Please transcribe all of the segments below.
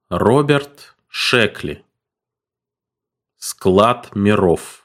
Роберт Шекли. Склад миров.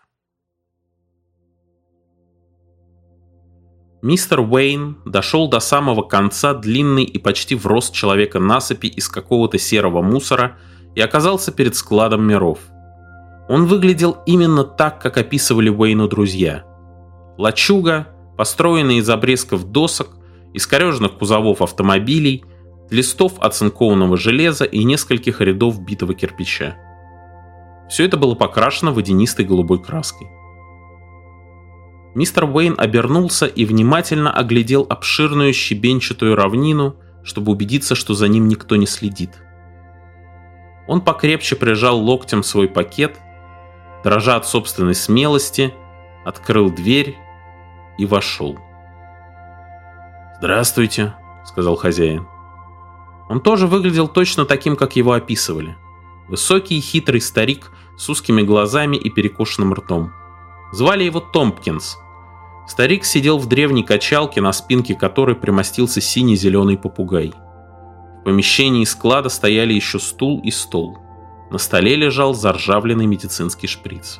Мистер Уэйн дошел до самого конца длинной и почти в рост человека насыпи из какого-то серого мусора и оказался перед складом миров. Он выглядел именно так, как описывали Уэйну друзья. Лачуга, построенная из обрезков досок, искореженных кузовов автомобилей, листов оцинкованного железа и нескольких рядов битого кирпича. Все это было покрашено водянистой голубой краской. Мистер Уэйн обернулся и внимательно оглядел обширную щебенчатую равнину, чтобы убедиться, что за ним никто не следит. Он покрепче прижал локтем свой пакет, дрожа от собственной смелости, открыл дверь и вошел. «Здравствуйте», — сказал хозяин. Он тоже выглядел точно таким, как его описывали. Высокий и хитрый старик с узкими глазами и перекошенным ртом. Звали его Томпкинс. Старик сидел в древней качалке, на спинке которой примостился синий-зеленый попугай. В помещении склада стояли еще стул и стол. На столе лежал заржавленный медицинский шприц.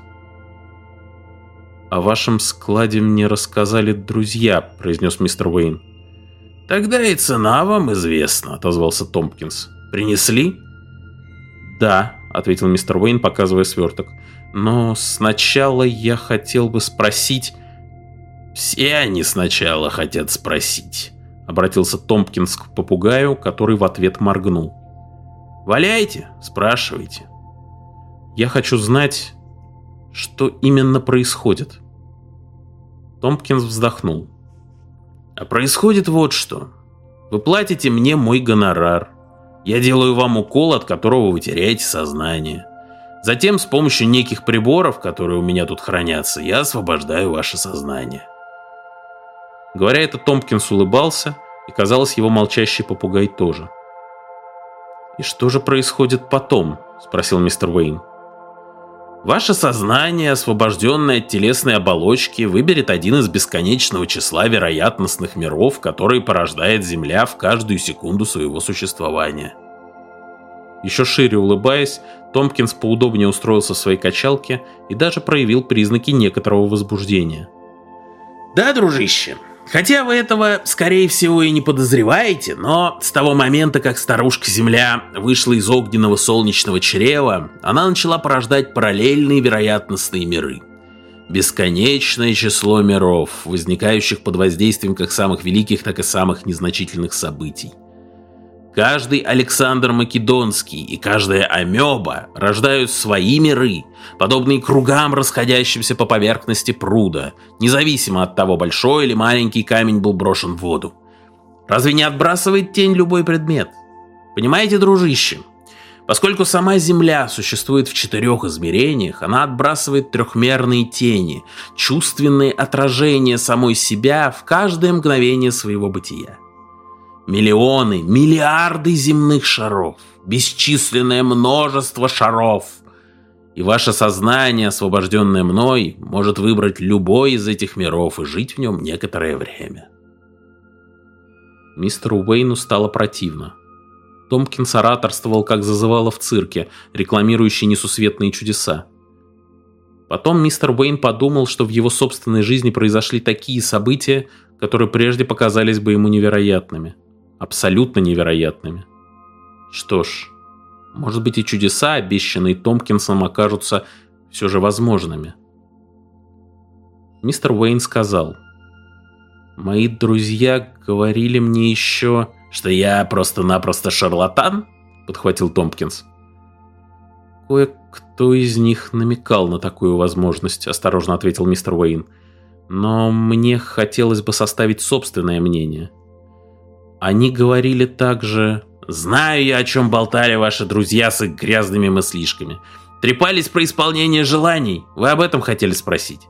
«О вашем складе мне рассказали друзья», — произнес мистер Уэйн. «Тогда и цена вам известна», — отозвался Томпкинс. «Принесли?» «Да», — ответил мистер Уэйн, показывая сверток. «Но сначала я хотел бы спросить...» «Все они сначала хотят спросить», — обратился Томпкинс к попугаю, который в ответ моргнул. «Валяйте, спрашивайте». «Я хочу знать, что именно происходит». Томпкинс вздохнул. «А происходит вот что. Вы платите мне мой гонорар. Я делаю вам укол, от которого вы теряете сознание. Затем с помощью неких приборов, которые у меня тут хранятся, я освобождаю ваше сознание». Говоря это, Томпкинс улыбался, и, казалось, его молчащий попугай тоже. «И что же происходит потом?» – спросил мистер Уэйн. «Ваше сознание, освобожденное от телесной оболочки, выберет один из бесконечного числа вероятностных миров, которые порождает Земля в каждую секунду своего существования». Еще шире улыбаясь, Томпкинс поудобнее устроился в своей качалке и даже проявил признаки некоторого возбуждения. «Да, дружище, хотя вы этого, скорее всего, и не подозреваете, но с того момента, как старушка-Земля вышла из огненного солнечного чрева, она начала порождать параллельные вероятностные миры. Бесконечное число миров, возникающих под воздействием как самых великих, так и самых незначительных событий. Каждый Александр Македонский и каждая амеба рождают свои миры, подобные кругам, расходящимся по поверхности пруда, независимо от того, большой или маленький камень был брошен в воду. Разве не отбрасывает тень любой предмет? Понимаете, дружище? Поскольку сама Земля существует в 4 измерениях, она отбрасывает трехмерные тени, чувственные отражения самой себя в каждое мгновение своего бытия. Миллионы, миллиарды земных шаров, бесчисленное множество шаров. И ваше сознание, освобожденное мной, может выбрать любой из этих миров и жить в нем некоторое время. Мистеру Уэйну стало противно. Томпкинс ораторствовал, как зазывало в цирке, рекламирующий несусветные чудеса. Потом мистер Уэйн подумал, что в его собственной жизни произошли такие события, которые прежде показались бы ему невероятными. Абсолютно невероятными. Что ж, может быть, и чудеса, обещанные Томпкинсом, окажутся все же возможными. Мистер Уэйн сказал: «Мои друзья говорили мне еще...» «Что я просто-напросто шарлатан?» — подхватил Томпкинс. «Кое-кто из них намекал на такую возможность», — осторожно ответил мистер Уэйн. «Но мне хотелось бы составить собственное мнение. Они говорили также...» «Знаю я, о чем болтали ваши друзья с их грязными мыслишками. Трепались про исполнение желаний. Вы об этом хотели спросить?»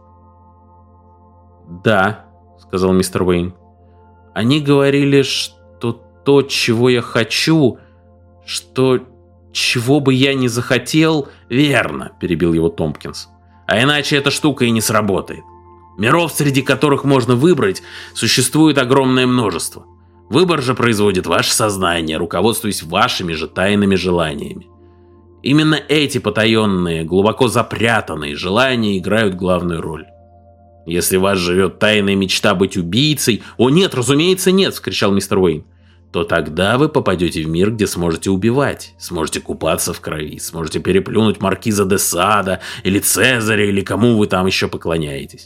«Да», — сказал мистер Уэйн. «Они говорили, что то, чего я хочу, что чего бы я ни захотел...» «Верно», — перебил его Томпкинс. «А иначе эта штука и не сработает. Миров, среди которых можно выбрать, существует огромное множество. Выбор же производит ваше сознание, руководствуясь вашими же тайными желаниями. Именно эти потаенные, глубоко запрятанные желания играют главную роль. Если в вас живет тайная мечта быть убийцей... «О нет, разумеется, нет!» — вскричал мистер Уэйн. То тогда вы попадете в мир, где сможете убивать, сможете купаться в крови, сможете переплюнуть маркиза де Сада или Цезаря, или кому вы там еще поклоняетесь.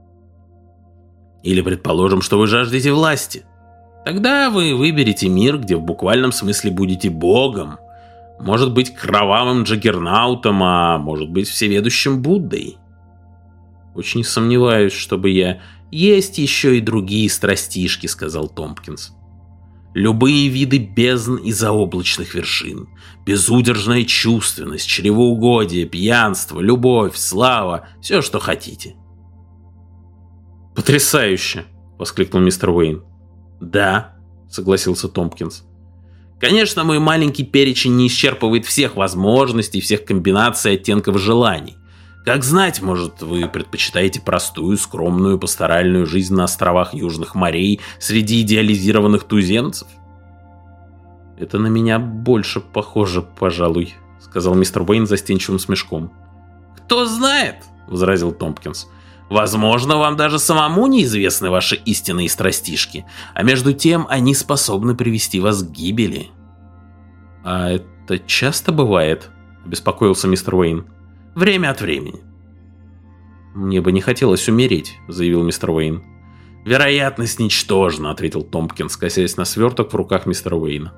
Или предположим, что вы жаждете власти. Тогда вы выберете мир, где в буквальном смысле будете богом, может быть кровавым Джаггернаутом, а может быть всеведущим Буддой. Очень сомневаюсь, чтобы я... «Есть еще и другие страстишки», — сказал Томпкинс. «Любые виды бездн и заоблачных вершин, безудержная чувственность, чревоугодие, пьянство, любовь, слава, все, что хотите». «Потрясающе!» — воскликнул мистер Уэйн. «Да», — согласился Томпкинс. «Конечно, мой маленький перечень не исчерпывает всех возможностей, всех комбинаций оттенков желаний. Как знать, может, вы предпочитаете простую, скромную, пасторальную жизнь на островах Южных морей среди идеализированных туземцев?» «Это на меня больше похоже, пожалуй», — сказал мистер Уэйн застенчивым смешком. «Кто знает», — возразил Томпкинс. «Возможно, вам даже самому неизвестны ваши истинные страстишки, а между тем они способны привести вас к гибели». «А это часто бывает?» — обеспокоился мистер Уэйн. «Время от времени». «Мне бы не хотелось умереть», — заявил мистер Уэйн. «Вероятность ничтожна», — ответил Томпкинс, косясь на сверток в руках мистера Уэйна.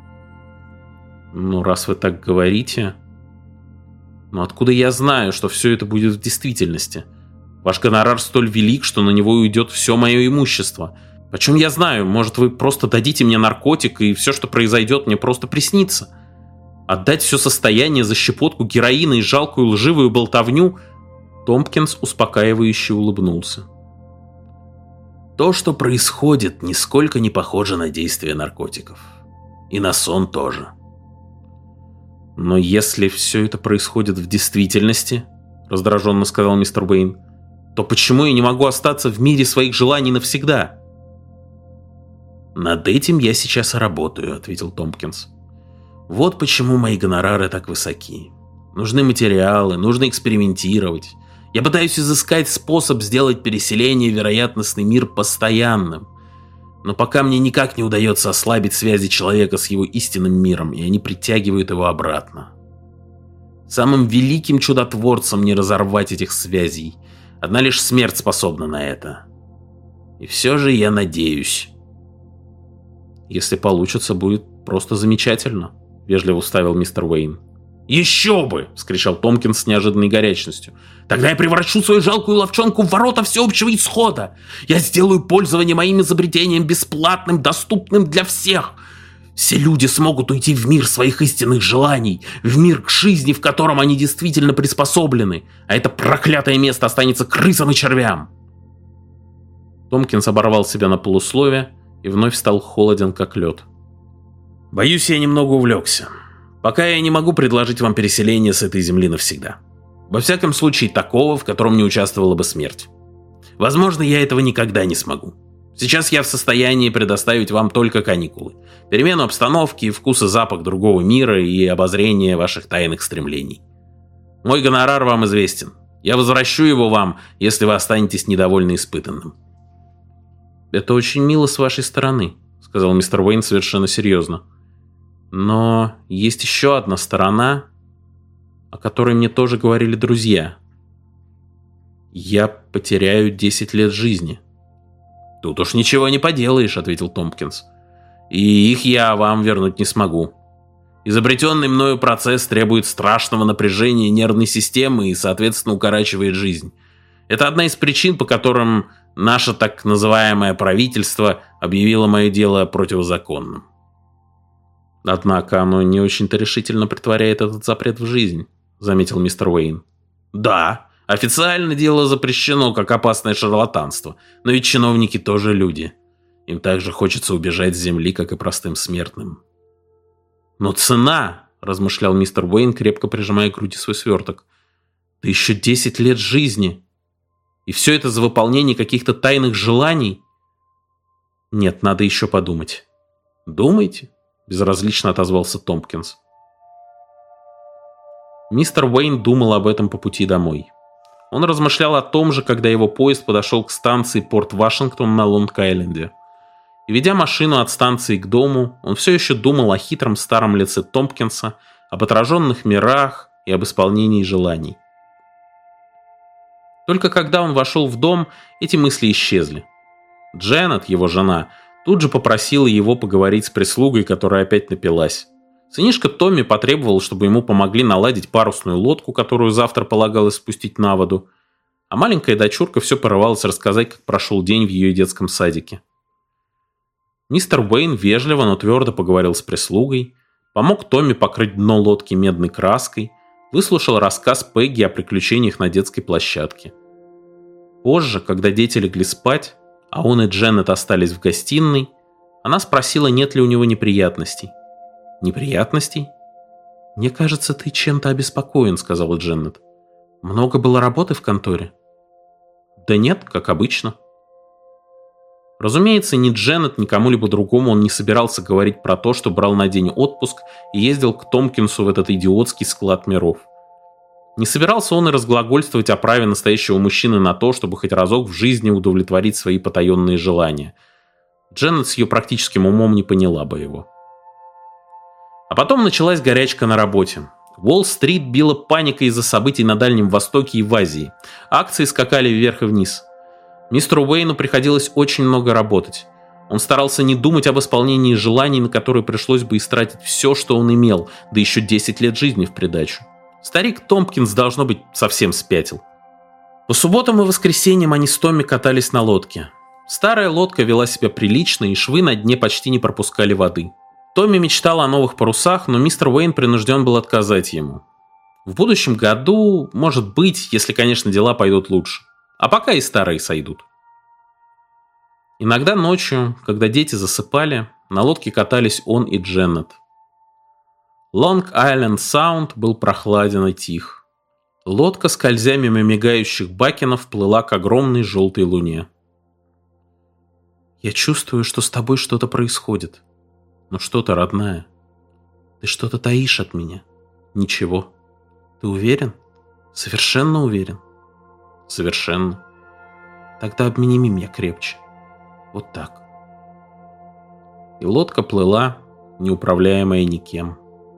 «Ну, раз вы так говорите... Но откуда я знаю, что все это будет в действительности? Ваш гонорар столь велик, что на него уйдет все мое имущество. Почем я знаю, может, вы просто дадите мне наркотик, и все, что произойдет, мне просто приснится? Отдать все состояние за щепотку героина и жалкую лживую болтовню?» Томпкинс успокаивающе улыбнулся. «То, что происходит, нисколько не похоже на действие наркотиков. И на сон тоже». «Но если все это происходит в действительности, — раздраженно сказал мистер Уэйн, — то почему я не могу остаться в мире своих желаний навсегда?» «Над этим я сейчас работаю», — ответил Томпкинс. «Вот почему мои гонорары так высоки. Нужны материалы, нужно экспериментировать. Я пытаюсь изыскать способ сделать переселение в вероятностный мир постоянным. Но пока мне никак не удается ослабить связи человека с его истинным миром, и они притягивают его обратно. Самым великим чудотворцам не разорвать этих связей. Одна лишь смерть способна на это. И все же я надеюсь». «Если получится, будет просто замечательно», — вежливо вставил мистер Уэйн. «Еще бы!» — вскричал Томпкинс с неожиданной горячностью. «Тогда я превращу свою жалкую ловчонку в ворота всеобщего исхода. Я сделаю пользование моим изобретением бесплатным, доступным для всех. Все люди смогут уйти в мир своих истинных желаний, в мир к жизни, в котором они действительно приспособлены, а это проклятое место останется крысам и червям». Томпкинс оборвал себя на полусловие и вновь стал холоден, как лед. «Боюсь, я немного увлекся. Пока я не могу предложить вам переселение с этой земли навсегда. Во всяком случае, такого, в котором не участвовала бы смерть. Возможно, я этого никогда не смогу. Сейчас я в состоянии предоставить вам только каникулы, перемену обстановки, вкус и запах другого мира и обозрение ваших тайных стремлений. Мой гонорар вам известен. Я возвращу его вам, если вы останетесь недовольны испытанным». «Это очень мило с вашей стороны», — сказал мистер Уэйн совершенно серьезно. «Но есть еще одна сторона, о которой мне тоже говорили друзья. Я потеряю 10 лет жизни». «Тут уж ничего не поделаешь», — ответил Томпкинс. «И их я вам вернуть не смогу. Изобретенный мною процесс требует страшного напряжения нервной системы и, соответственно, укорачивает жизнь. Это одна из причин, по которым наше так называемое правительство объявило мое дело противозаконным». «Однако оно не очень-то решительно претворяет этот запрет в жизнь», — заметил мистер Уэйн. «Да, официально дело запрещено, как опасное шарлатанство, но ведь чиновники тоже люди. Им также хочется убежать с земли, как и простым смертным». «Но цена», — размышлял мистер Уэйн, крепко прижимая к груди свой сверток, — «да еще 10 лет жизни. И все это за выполнение каких-то тайных желаний? Нет, надо еще подумать». «Думайте», – безразлично отозвался Томпкинс. Мистер Уэйн думал об этом по пути домой. Он размышлял о том же, когда его поезд подошел к станции Порт-Вашингтон на Лонг-Айленде. И ведя машину от станции к дому, он все еще думал о хитром старом лице Томпкинса, об отраженных мирах и об исполнении желаний. Только когда он вошел в дом, эти мысли исчезли. Дженнет, его жена, тут же попросила его поговорить с прислугой, которая опять напилась. Сынишка Томми потребовал, чтобы ему помогли наладить парусную лодку, которую завтра полагалось спустить на воду, а маленькая дочурка все порывалась рассказать, как прошел день в ее детском садике. Мистер Уэйн вежливо, но твердо поговорил с прислугой, помог Томми покрыть дно лодки медной краской, выслушал рассказ Пегги о приключениях на детской площадке. Позже, когда дети легли спать, а он и Дженнет остались в гостиной, она спросила, нет ли у него неприятностей. «Неприятностей? Мне кажется, ты чем-то обеспокоен», — сказала Дженнет. «Много было работы в конторе?» «Да нет, как обычно». Разумеется, ни Дженнет, ни кому-либо другому он не собирался говорить про то, что брал на день отпуск и ездил к Томпкинсу в этот идиотский склад миров. Не собирался он и разглагольствовать о праве настоящего мужчины на то, чтобы хоть разок в жизни удовлетворить свои потаенные желания. Дженнет с ее практическим умом не поняла бы его. А потом началась горячка на работе. Уолл-стрит била паника из-за событий на Дальнем Востоке и в Азии. Акции скакали вверх и вниз. Мистеру Уэйну приходилось очень много работать. Он старался не думать об исполнении желаний, на которые пришлось бы истратить все, что он имел, да еще 10 лет жизни в придачу. Старик Томпкинс, должно быть, совсем спятил. По субботам и воскресеньям они с Томми катались на лодке. Старая лодка вела себя прилично, и швы на дне почти не пропускали воды. Томми мечтал о новых парусах, но мистер Уэйн принужден был отказать ему. В будущем году, может быть, если, конечно, дела пойдут лучше. А пока и старые сойдут. Иногда ночью, когда дети засыпали, на лодке катались он и Дженнет. Лонг-Айленд-Саунд был прохладен и тих. Лодка, скользя мимо мигающих бакенов, плыла к огромной желтой луне. «Я чувствую, что с тобой что-то происходит. Но что-то, родная. Ты что-то таишь от меня. Ничего. Ты уверен? Совершенно уверен?» «Совершенно». «Тогда обними меня крепче. Вот так». И лодка плыла, неуправляемая никем.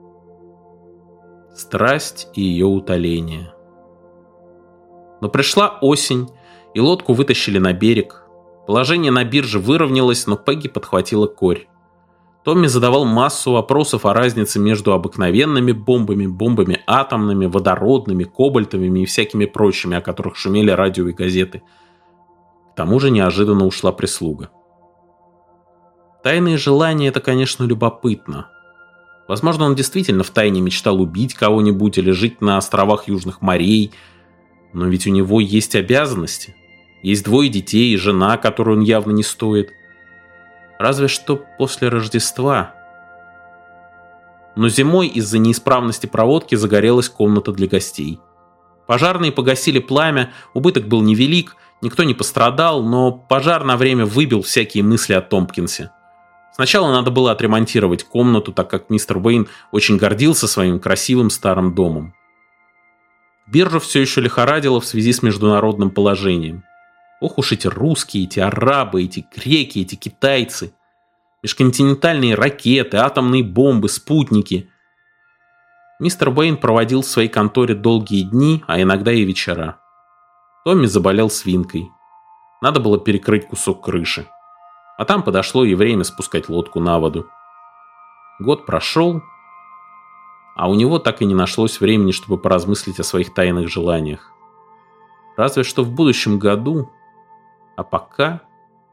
Страсть и ее утоление. Но пришла осень, и лодку вытащили на берег. Положение на бирже выровнялось, но Пегги подхватила корь. Томми задавал массу вопросов о разнице между обыкновенными бомбами, бомбами атомными, водородными, кобальтовыми и всякими прочими, о которых шумели радио и газеты. К тому же неожиданно ушла прислуга. Тайные желания – это, конечно, любопытно. Возможно, он действительно втайне мечтал убить кого-нибудь или жить на островах Южных морей, но ведь у него есть обязанности. Есть 2 детей и жена, которую он явно не стоит. Разве что после Рождества. Но зимой из-за неисправности проводки загорелась комната для гостей. Пожарные погасили пламя, убыток был невелик, никто не пострадал, но пожар на время выбил всякие мысли о Томпкинсе. Сначала надо было отремонтировать комнату, так как мистер Уэйн очень гордился своим красивым старым домом. Биржа все еще лихорадила в связи с международным положением. Ох уж эти русские, эти арабы, эти греки, эти китайцы. Межконтинентальные ракеты, атомные бомбы, спутники. Мистер Уэйн проводил в своей конторе долгие дни, а иногда и вечера. Томми заболел свинкой. Надо было перекрыть кусок крыши. А там подошло и время спускать лодку на воду. Год прошел, а у него так и не нашлось времени, чтобы поразмыслить о своих тайных желаниях. Разве что в будущем году. А пока...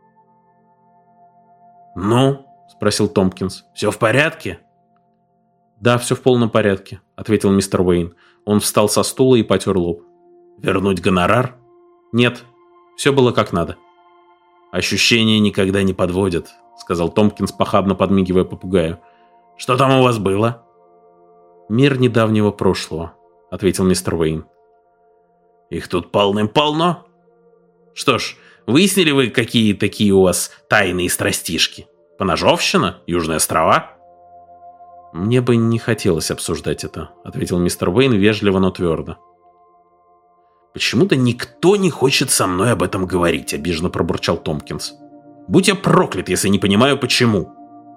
«Ну?» – спросил Томпкинс. «Все в порядке?» «Да, все в полном порядке», – ответил мистер Уэйн. Он встал со стула и потер лоб. «Вернуть гонорар?» «Нет, все было как надо». «Ощущения никогда не подводят», — сказал Томпкинс, похабно подмигивая попугаю. «Что там у вас было?» «Мир недавнего прошлого», — ответил мистер Уэйн. «Их тут полным-полно? Что ж, выяснили вы, какие такие у вас тайные страстишки?» Поножовщина? Южные острова?» «Мне бы не хотелось обсуждать это», — ответил мистер Уэйн вежливо, но твердо. «Почему-то никто не хочет со мной об этом говорить», — обиженно пробурчал Томпкинс. «Будь я проклят, если не понимаю, почему».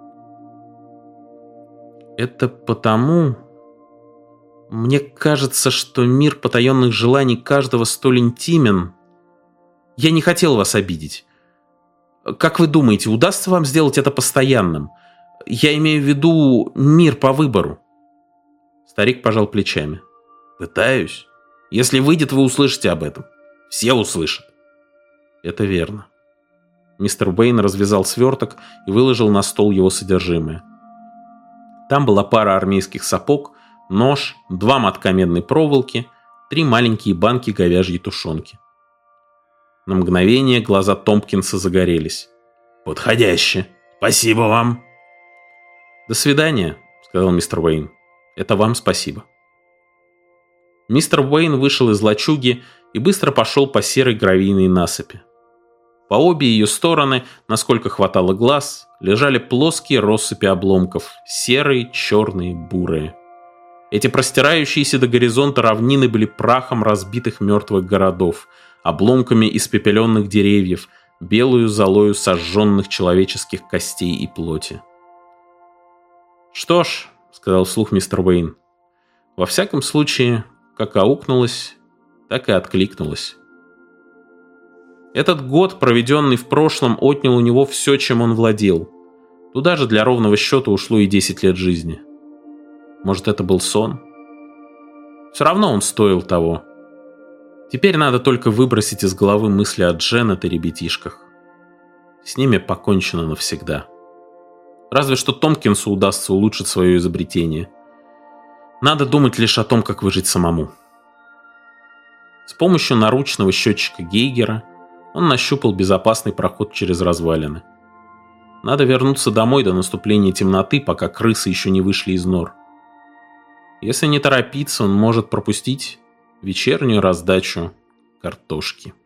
«Это потому... Мне кажется, что мир потаенных желаний каждого столь интимен. Я не хотел вас обидеть. Как вы думаете, удастся вам сделать это постоянным? Я имею в виду мир по выбору». Старик пожал плечами. «Пытаюсь. Если выйдет, вы услышите об этом. Все услышат». «Это верно». Мистер Уэйн развязал сверток и выложил на стол его содержимое. Там была пара армейских сапог, нож, 2 мотка медной проволоки, 3 маленькие банки говяжьей тушенки. На мгновение глаза Томпкинса загорелись. «Подходяще. Спасибо вам». «До свидания», — сказал мистер Уэйн. «Это вам спасибо». Мистер Уэйн вышел из лачуги и быстро пошел по серой гравийной насыпи. По обе ее стороны, насколько хватало глаз, лежали плоские россыпи обломков, серые, черные, бурые. Эти простирающиеся до горизонта равнины были прахом разбитых мертвых городов, обломками испепеленных деревьев, белую золою сожженных человеческих костей и плоти. «Что ж», — сказал вслух мистер Уэйн, — «во всяком случае, как аукнулось, так и откликнулось». Этот год, проведенный в прошлом, отнял у него все, чем он владел. Туда же для ровного счета ушло и 10 лет жизни. Может, это был сон? Все равно он стоил того. Теперь надо только выбросить из головы мысли о Дженнет и ребятишках. С ними покончено навсегда. Разве что Томпкинсу удастся улучшить свое изобретение. Надо думать лишь о том, как выжить самому. С помощью наручного счетчика Гейгера он нащупал безопасный проход через развалины. Надо вернуться домой до наступления темноты, пока крысы еще не вышли из нор. Если не торопиться, он может пропустить вечернюю раздачу картошки.